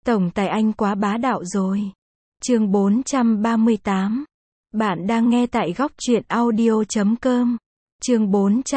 Tổng tài anh quá bá đạo rồi. Chương 438. Bạn đang nghe tại góc truyện audio.com. Chương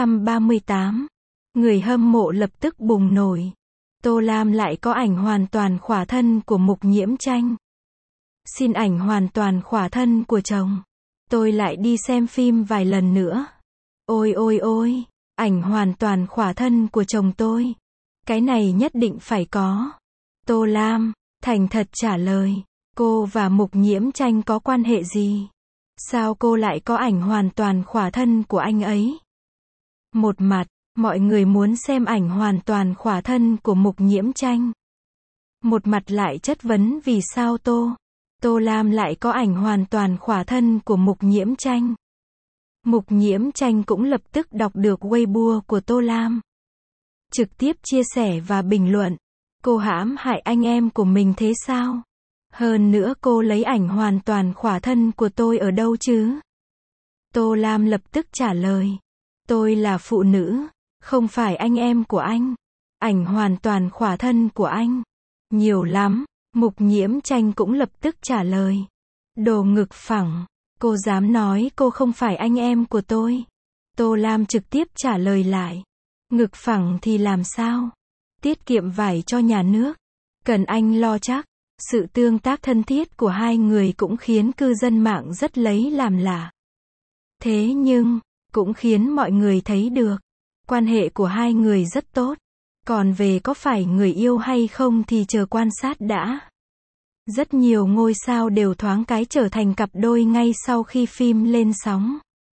438. Người hâm mộ lập tức bùng nổi. Tô Lam lại có ảnh hoàn toàn khỏa thân của Mục Nhiễm Tranh. Xin ảnh hoàn toàn khỏa thân của chồng. Tôi lại đi xem phim vài lần nữa. Ôi ôi ôi, ảnh hoàn toàn khỏa thân của chồng tôi. Cái này nhất định phải có. Tô Lam thành thật trả lời, cô và Mục Nhiễm Tranh có quan hệ gì? Sao cô lại có ảnh hoàn toàn khỏa thân của anh ấy? Một mặt, mọi người muốn xem ảnh hoàn toàn khỏa thân của Mục Nhiễm Tranh. Một mặt lại chất vấn vì sao Tô Lam lại có ảnh hoàn toàn khỏa thân của Mục Nhiễm Tranh. Mục Nhiễm Tranh cũng lập tức đọc được Weibo của Tô Lam. Trực tiếp chia sẻ và bình luận. Cô hãm hại anh em của mình thế sao? Hơn nữa cô lấy ảnh hoàn toàn khỏa thân của tôi ở đâu chứ? Tô Lam lập tức trả lời. Tôi là phụ nữ, không phải anh em của anh. Ảnh hoàn toàn khỏa thân của anh nhiều lắm. Mục Nhiễm Tranh cũng lập tức trả lời. Đồ ngực phẳng, cô dám nói cô không phải anh em của tôi? Tô Lam trực tiếp trả lời lại. Ngực phẳng thì làm sao? Tiết kiệm vải cho nhà nước. Cần anh lo chắc. Sự tương tác thân thiết của hai người cũng khiến cư dân mạng rất lấy làm lạ. Thế nhưng, cũng khiến mọi người thấy được. Quan hệ của hai người rất tốt. Còn về có phải người yêu hay không thì chờ quan sát đã. Rất nhiều ngôi sao đều thoáng cái trở thành cặp đôi ngay sau khi phim lên sóng.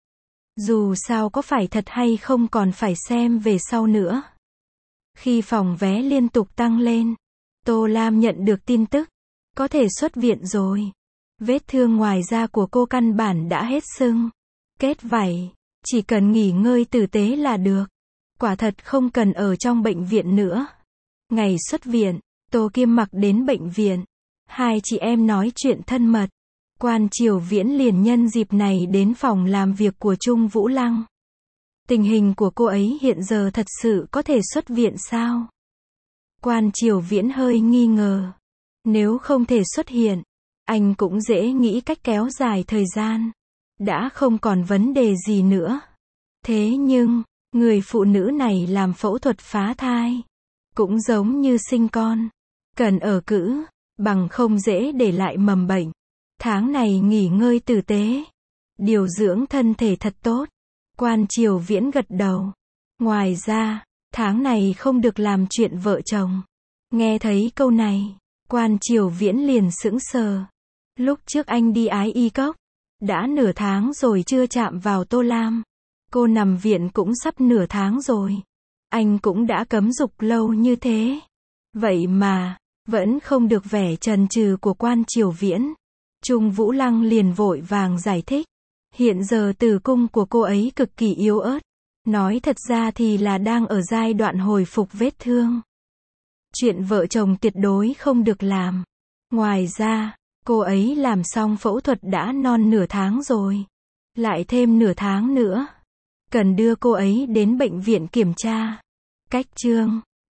Dù sao có phải thật hay không còn phải xem về sau nữa. Khi phòng vé liên tục tăng lên, Tô Lam nhận được tin tức, có thể xuất viện rồi. Vết thương ngoài da của cô căn bản đã hết sưng, kết vảy, chỉ cần nghỉ ngơi tử tế là được. Quả thật không cần ở trong bệnh viện nữa. Ngày xuất viện, Tô Kiêm Mặc đến bệnh viện. Hai chị em nói chuyện thân mật. Quan Triều Viễn liền nhân dịp này đến phòng làm việc của Trung Vũ Lăng. Tình hình của cô ấy hiện giờ thật sự có thể xuất viện sao? Quan Triều Viễn hơi nghi ngờ. Nếu không thể xuất hiện, anh cũng dễ nghĩ cách kéo dài thời gian. Đã không còn vấn đề gì nữa. Thế nhưng, người phụ nữ này làm phẫu thuật phá thai. Cũng giống như sinh con. Cần ở cữ, bằng không dễ để lại mầm bệnh. Tháng này nghỉ ngơi tử tế. Điều dưỡng thân thể thật tốt. Quan Triều Viễn gật đầu. Ngoài ra, tháng này không được làm chuyện vợ chồng. Nghe thấy câu này, Quan Triều Viễn liền sững sờ. Lúc trước anh đi Ái Y Cốc, đã nửa tháng rồi chưa chạm vào Tô Lam. Cô nằm viện cũng sắp nửa tháng rồi. Anh cũng đã cấm dục lâu như thế. Vậy mà, vẫn không được vẻ chần chừ của Quan Triều Viễn. Trung Vũ Lăng liền vội vàng giải thích. Hiện giờ tử cung của cô ấy cực kỳ yếu ớt. Nói thật ra thì là đang ở giai đoạn hồi phục vết thương. Chuyện vợ chồng tuyệt đối không được làm. Ngoài ra, cô ấy làm xong phẫu thuật đã non nửa tháng rồi. Lại thêm nửa tháng nữa. Cần đưa cô ấy đến bệnh viện kiểm tra. Cách chương